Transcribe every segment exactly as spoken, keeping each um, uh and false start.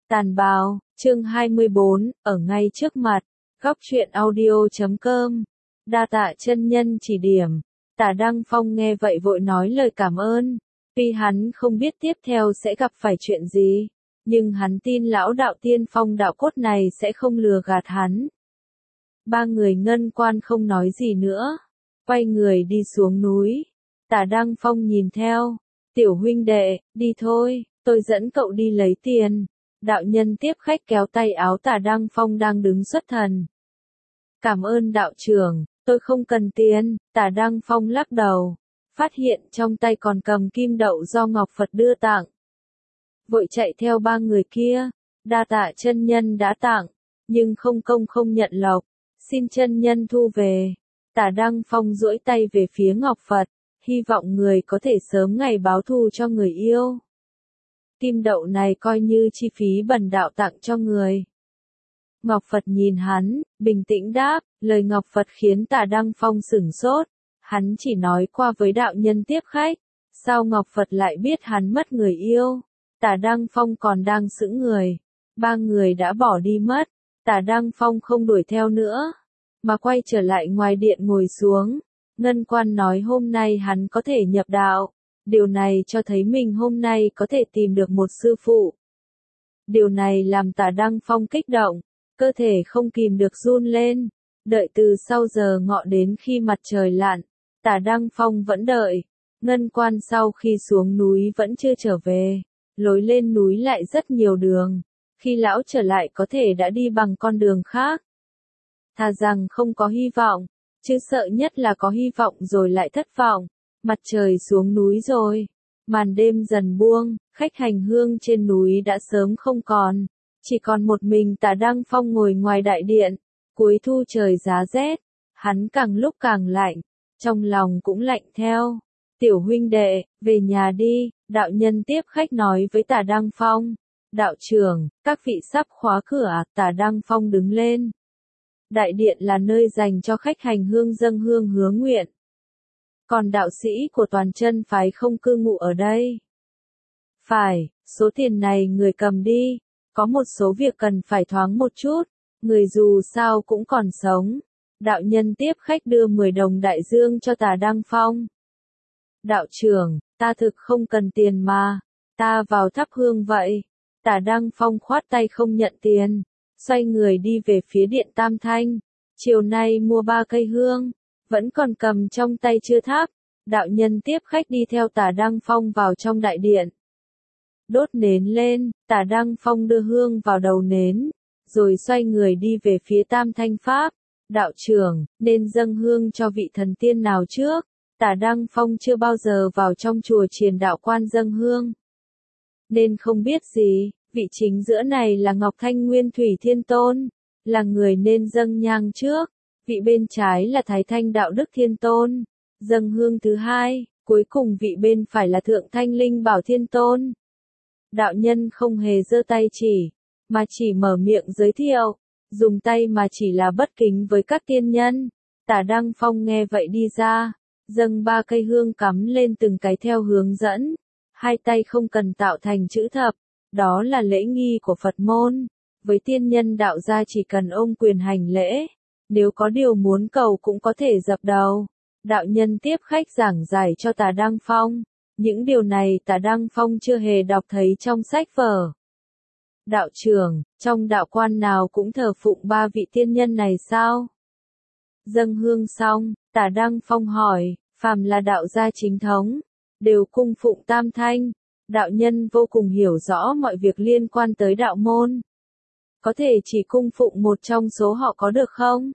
Tàn bào, chương hai mươi bốn, ở ngay trước mặt, góc truyện audio chấm com, đa tạ chân nhân chỉ điểm. Tả Đăng Phong nghe vậy vội nói lời cảm ơn, tuy hắn không biết tiếp theo sẽ gặp phải chuyện gì, nhưng hắn tin lão đạo tiên phong đạo cốt này sẽ không lừa gạt hắn. Ba người ngân quan không nói gì nữa, quay người đi xuống núi. Tả Đăng Phong nhìn theo, tiểu huynh đệ, đi thôi, tôi dẫn cậu đi lấy tiền. Đạo nhân tiếp khách kéo tay áo Tả Đăng Phong đang đứng xuất thần. Cảm ơn đạo trưởng, tôi không cần tiền. Tả Đăng Phong lắc đầu, phát hiện trong tay còn cầm kim đậu do Ngọc Phật đưa tặng. Vội chạy theo ba người kia, đa tạ chân nhân đã tặng, nhưng không công không nhận lộc, xin chân nhân thu về. Tả Đăng Phong duỗi tay về phía Ngọc Phật, hy vọng người có thể sớm ngày báo thù cho người yêu. Kim đậu này coi như chi phí bần đạo tặng cho người. Ngọc Phật nhìn hắn, bình tĩnh đáp, lời Ngọc Phật khiến Tả Đăng Phong sửng sốt. Hắn chỉ nói qua với đạo nhân tiếp khách, sao Ngọc Phật lại biết hắn mất người yêu? Tả Đăng Phong còn đang sững người, ba người đã bỏ đi mất. Tả Đăng Phong không đuổi theo nữa, mà quay trở lại ngoài điện ngồi xuống. Ngân quan nói hôm nay hắn có thể nhập đạo. Điều này cho thấy mình hôm nay có thể tìm được một sư phụ. Điều này làm Tả Đăng Phong kích động, cơ thể không kìm được run lên. Đợi từ sau giờ ngọ đến khi mặt trời lặn, Tả Đăng Phong vẫn đợi. Ngân quan sau khi xuống núi vẫn chưa trở về, lối lên núi lại rất nhiều đường. Khi lão trở lại có thể đã đi bằng con đường khác. Thà rằng không có hy vọng, chứ sợ nhất là có hy vọng rồi lại thất vọng. Mặt trời xuống núi rồi, màn đêm dần buông, khách hành hương trên núi đã sớm không còn, chỉ còn một mình Tả Đăng Phong ngồi ngoài đại điện. Cuối thu trời giá rét, hắn càng lúc càng lạnh, trong lòng cũng lạnh theo. Tiểu huynh đệ, về nhà đi, đạo nhân tiếp khách nói với Tả Đăng Phong. Đạo trưởng, các vị sắp khóa cửa. Tả Đăng Phong đứng lên. Đại điện là nơi dành cho khách hành hương dâng hương hứa nguyện. Còn đạo sĩ của toàn chân phái không cư ngụ ở đây. Phải, số tiền này người cầm đi, có một số việc cần phải thoáng một chút, người dù sao cũng còn sống. Đạo nhân tiếp khách đưa mười đồng đại dương cho Tả Đăng Phong. Đạo trưởng, ta thực không cần tiền mà, ta vào thắp hương vậy. Tả Đăng Phong khoát tay không nhận tiền, xoay người đi về phía điện Tam Thanh. Chiều nay mua ba cây hương, vẫn còn cầm trong tay chưa thắp. Đạo nhân tiếp khách đi theo Tả Đăng Phong vào trong đại điện. Đốt nến lên, Tả Đăng Phong đưa hương vào đầu nến, rồi xoay người đi về phía Tam Thanh Pháp. Đạo trưởng, nên dâng hương cho vị thần tiên nào trước? Tả Đăng Phong chưa bao giờ vào trong chùa Triền Đạo Quan dâng hương, nên không biết gì. Vị chính giữa này là Ngọc Thanh Nguyên Thủy Thiên Tôn, là người nên dâng nhang trước. Vị bên trái là Thái Thanh Đạo Đức Thiên Tôn, dâng hương thứ hai. Cuối cùng vị bên phải là Thượng Thanh Linh Bảo Thiên Tôn. Đạo nhân không hề giơ tay chỉ, mà chỉ mở miệng giới thiệu. Dùng tay mà chỉ là bất kính với các tiên nhân. Tả Đăng Phong nghe vậy đi ra, dâng ba cây hương cắm lên từng cái theo hướng dẫn. Hai tay không cần tạo thành chữ thập, đó là lễ nghi của Phật môn. Với tiên nhân đạo gia chỉ cần ôm quyền hành lễ, nếu có điều muốn cầu cũng có thể dập đầu. Đạo nhân tiếp khách giảng giải cho Tả Đăng Phong. Những điều này Tả Đăng Phong chưa hề đọc thấy trong sách vở. Đạo trưởng, trong đạo quan nào cũng thờ phụng ba vị tiên nhân này sao? Dâng hương xong, Tả Đăng Phong hỏi, phàm là đạo gia chính thống, đều cung phụng Tam Thanh. Đạo nhân vô cùng hiểu rõ mọi việc liên quan tới đạo môn. Có thể chỉ cung phụng một trong số họ có được không?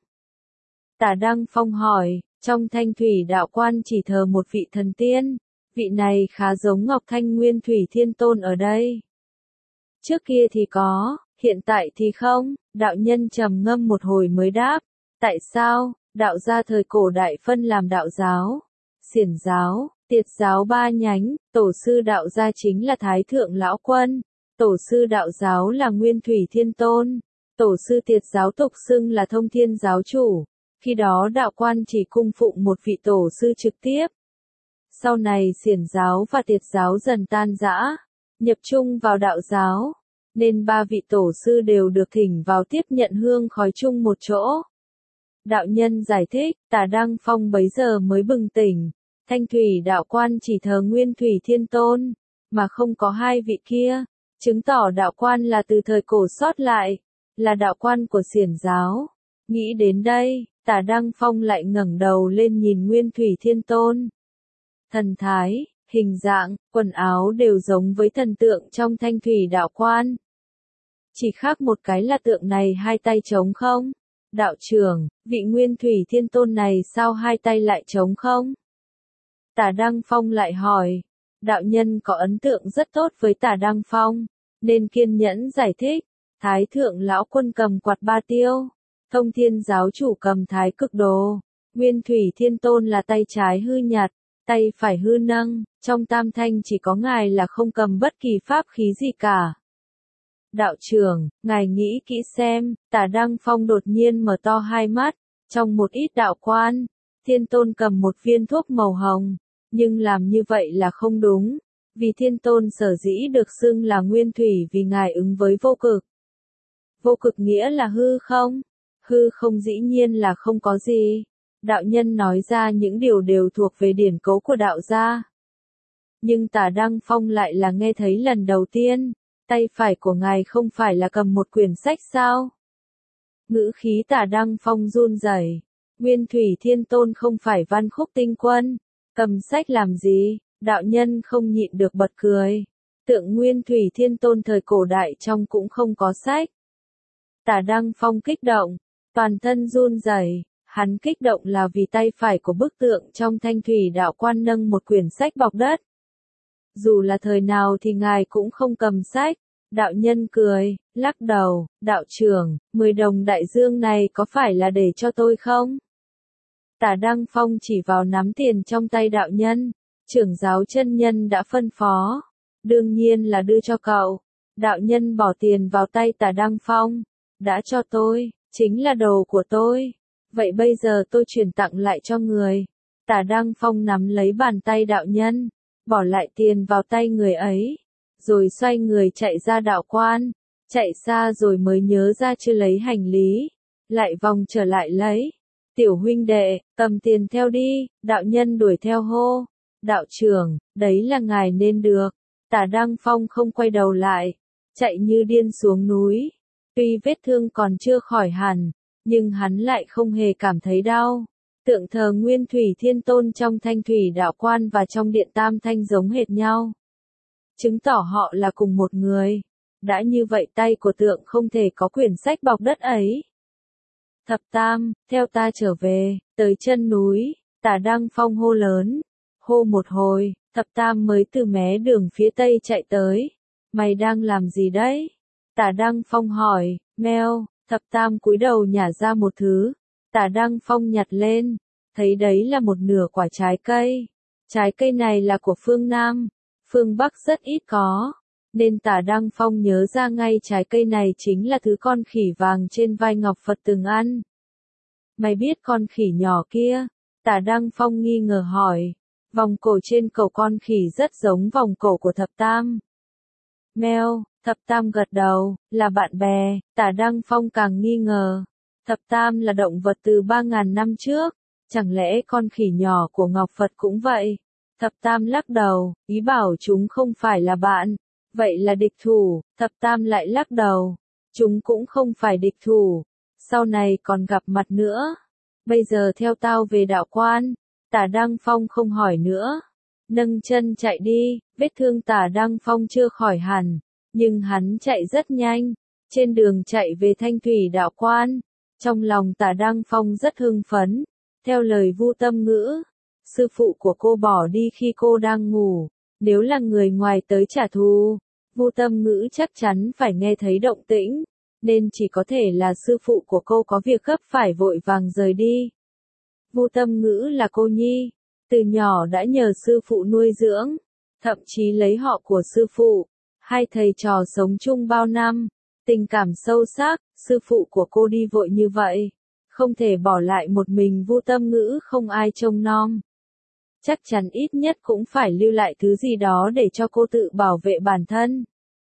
Tả Đăng Phong hỏi, trong Thanh Thủy Đạo Quan chỉ thờ một vị thần tiên, vị này khá giống Ngọc Thanh Nguyên Thủy Thiên Tôn ở đây. Trước kia thì có, hiện tại thì không. Đạo nhân trầm ngâm một hồi mới đáp, tại sao? Đạo gia thời cổ đại phân làm đạo giáo, xiển giáo, tiệt giáo ba nhánh. Tổ sư đạo gia chính là Thái Thượng Lão Quân, tổ sư đạo giáo là Nguyên Thủy Thiên Tôn, tổ sư tiệt giáo tục xưng là Thông Thiên Giáo Chủ. Khi đó đạo quan chỉ cung phụng một vị tổ sư trực tiếp. Sau này xiển giáo và tiệt giáo dần tan rã, nhập chung vào đạo giáo. nên ba vị tổ sư đều được thỉnh vào tiếp nhận hương khói chung một chỗ. Đạo nhân giải thích, Tả Đăng Phong bấy giờ mới bừng tỉnh, Thanh Thủy đạo quan chỉ thờ Nguyên Thủy Thiên Tôn, mà không có hai vị kia, chứng tỏ đạo quan là từ thời cổ sót lại, là đạo quan của Xiển giáo. Nghĩ đến đây, Tả Đăng Phong lại ngẩng đầu lên nhìn Nguyên Thủy Thiên Tôn. Thần thái, hình dạng, quần áo đều giống với thần tượng trong Thanh Thủy đạo quan. Chỉ khác một cái là tượng này hai tay trống không. Đạo trưởng, vị Nguyên Thủy Thiên Tôn này sao hai tay lại trống không? Tả Đăng Phong lại hỏi. Đạo nhân có ấn tượng rất tốt với Tả Đăng Phong, nên kiên nhẫn giải thích. Thái thượng lão quân cầm quạt ba tiêu, Thông Thiên giáo chủ cầm thái cực đồ, Nguyên Thủy Thiên Tôn là tay trái hư nhặt, tay phải hư nâng, trong tam thanh chỉ có ngài là không cầm bất kỳ pháp khí gì cả. Đạo trưởng, ngài nghĩ kỹ xem, Tả Đăng Phong đột nhiên mở to hai mắt, trong một ít đạo quan, Thiên Tôn cầm một viên thuốc màu hồng, nhưng làm như vậy là không đúng, vì Thiên Tôn sở dĩ được xưng là Nguyên Thủy vì ngài ứng với vô cực. Vô cực nghĩa là hư không? Hư không dĩ nhiên là không có gì. Đạo nhân nói ra những điều đều thuộc về điển cấu của đạo gia. Nhưng Tả Đăng Phong lại là nghe thấy lần đầu tiên, tay phải của ngài không phải là cầm một quyển sách sao? Ngữ khí Tả Đăng Phong run rẩy. Nguyên Thủy Thiên Tôn không phải Văn Khúc Tinh Quân, cầm sách làm gì? Đạo nhân không nhịn được bật cười. Tượng Nguyên Thủy Thiên Tôn thời cổ đại trong cũng không có sách. Tả Đăng Phong kích động, toàn thân run rẩy. Hắn kích động là vì tay phải của bức tượng trong Thanh Thủy đạo quan nâng một quyển sách bọc đất. Dù là thời nào thì ngài cũng không cầm sách. Đạo nhân cười, lắc đầu, đạo trưởng, mười đồng đại dương này có phải là để cho tôi không? Tả Đăng Phong chỉ vào nắm tiền trong tay đạo nhân, trưởng giáo chân nhân đã phân phó. Đương nhiên là đưa cho cậu. Đạo nhân bỏ tiền vào tay Tả Đăng Phong. Đã cho tôi, chính là đồ của tôi. Vậy bây giờ tôi chuyển tặng lại cho người. Tả Đăng Phong nắm lấy bàn tay đạo nhân, bỏ lại tiền vào tay người ấy, rồi xoay người chạy ra đạo quan, chạy xa rồi mới nhớ ra chưa lấy hành lý, lại vòng trở lại lấy. Tiểu huynh đệ, cầm tiền theo đi, đạo nhân đuổi theo hô. Đạo trưởng, đấy là ngài nên được. Tả Đăng Phong không quay đầu lại, chạy như điên xuống núi. Tuy vết thương còn chưa khỏi hẳn, nhưng hắn lại không hề cảm thấy đau. Tượng thờ Nguyên Thủy Thiên Tôn trong Thanh Thủy đạo quan và trong điện Tam Thanh giống hệt nhau, chứng tỏ họ là cùng một người. Đã như vậy tay của tượng không thể có quyển sách bọc đất ấy. Thập Tam, theo ta trở về, tới chân núi. Tả Đăng Phong hô lớn. Hô một hồi, Thập Tam mới từ mé đường phía tây chạy tới. Mày đang làm gì đấy? Tả Đăng Phong hỏi. Meo. Thập Tam cúi đầu nhả ra một thứ. Tả Đăng Phong nhặt lên, thấy đấy là một nửa quả trái cây. Trái cây này là của phương Nam, phương Bắc rất ít có, nên Tả Đăng Phong nhớ ra ngay trái cây này chính là thứ con khỉ vàng trên vai Ngọc Phật từng ăn. Mày biết con khỉ nhỏ kia? Tả Đăng Phong nghi ngờ hỏi. Vòng cổ trên cổ con khỉ rất giống vòng cổ của Thập Tam. Meo. Thập Tam gật đầu, là bạn bè. Tả Đăng Phong càng nghi ngờ. Thập Tam là động vật từ ba ngàn năm trước, chẳng lẽ con khỉ nhỏ của Ngọc Phật cũng vậy? Thập Tam lắc đầu, ý bảo chúng không phải là bạn, vậy là địch thủ. Thập Tam lại lắc đầu, chúng cũng không phải địch thủ, sau này còn gặp mặt nữa. Bây giờ theo tao về đạo quan. Tả Đăng Phong không hỏi nữa, nâng chân chạy đi. Vết thương Tả Đăng Phong chưa khỏi hẳn, nhưng hắn chạy rất nhanh. Trên đường chạy về Thanh Thủy đạo quan, trong lòng Tả Đăng Phong rất hưng phấn. Theo lời Vu Tâm Ngữ, sư phụ của cô bỏ đi khi cô đang ngủ, nếu là người ngoài tới trả thù, Vu Tâm Ngữ chắc chắn phải nghe thấy động tĩnh, nên chỉ có thể là sư phụ của cô có việc gấp phải vội vàng rời đi. Vu Tâm Ngữ là cô nhi, từ nhỏ đã nhờ sư phụ nuôi dưỡng, thậm chí lấy họ của sư phụ. Hai thầy trò sống chung bao năm, tình cảm sâu sắc. Sư phụ của cô đi vội như vậy, không thể bỏ lại một mình Vu Tâm Ngữ không ai trông nom. Chắc chắn ít nhất cũng phải lưu lại thứ gì đó để cho cô tự bảo vệ bản thân.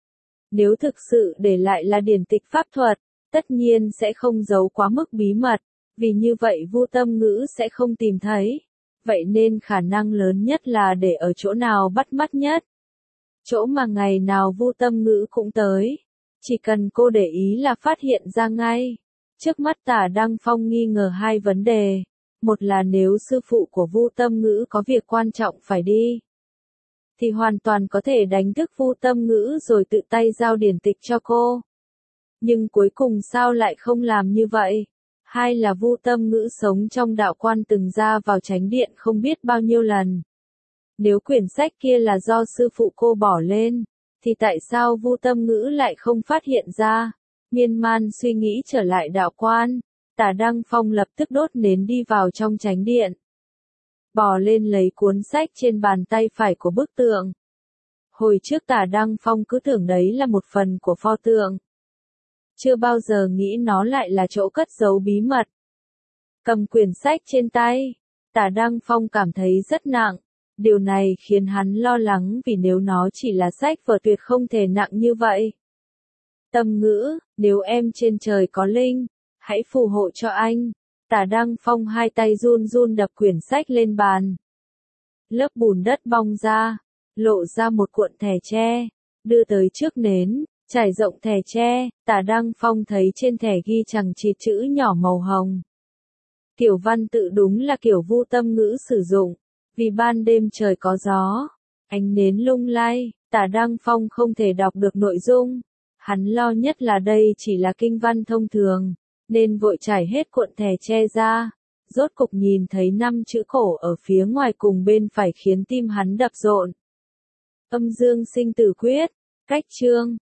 Nếu thực sự để lại là điển tịch pháp thuật, tất nhiên sẽ không giấu quá mức bí mật, vì như vậy Vu Tâm Ngữ sẽ không tìm thấy. Vậy nên khả năng lớn nhất là để ở chỗ nào bắt mắt nhất. Chỗ mà ngày nào Vu Tâm Ngữ cũng tới. Chỉ cần cô để ý là phát hiện ra ngay. Trước mắt Tả Đăng Phong nghi ngờ hai vấn đề. Một là nếu sư phụ của Vu Tâm Ngữ có việc quan trọng phải đi, thì hoàn toàn có thể đánh thức Vu Tâm Ngữ rồi tự tay giao điển tịch cho cô. Nhưng cuối cùng sao lại không làm như vậy? Hai là Vu Tâm Ngữ sống trong đạo quan từng ra vào chánh điện không biết bao nhiêu lần. Nếu quyển sách kia là do sư phụ cô bỏ lên, thì tại sao Vu Tâm Ngữ lại không phát hiện ra? Miên man suy nghĩ trở lại đạo quan, Tả Đăng Phong lập tức đốt nến đi vào trong chánh điện. Bò lên lấy cuốn sách trên bàn tay phải của bức tượng. Hồi trước Tả Đăng Phong cứ tưởng đấy là một phần của pho tượng. Chưa bao giờ nghĩ nó lại là chỗ cất giấu bí mật. Cầm quyển sách trên tay, Tả Đăng Phong cảm thấy rất nặng. Điều này khiến hắn lo lắng vì nếu nó chỉ là sách vở tuyệt không thể nặng như vậy. Tâm Ngữ, nếu em trên trời có linh, hãy phù hộ cho anh. Tả Đăng Phong hai tay run run đập quyển sách lên bàn. Lớp bùn đất bong ra, lộ ra một cuộn thẻ tre, đưa tới trước nến, trải rộng thẻ tre, Tả Đăng Phong thấy trên thẻ ghi chằng chịt chữ nhỏ màu hồng. Kiểu văn tự đúng là kiểu Vu Tâm Ngữ sử dụng, vì ban đêm trời có gió, ánh nến lung lay, Tả Đăng Phong không thể đọc được nội dung. Hắn lo nhất là đây chỉ là kinh văn thông thường, nên vội trải hết cuộn thẻ tre ra, rốt cục nhìn thấy năm chữ cổ ở phía ngoài cùng bên phải khiến tim hắn đập rộn. Âm dương sinh tử quyết, cách chương.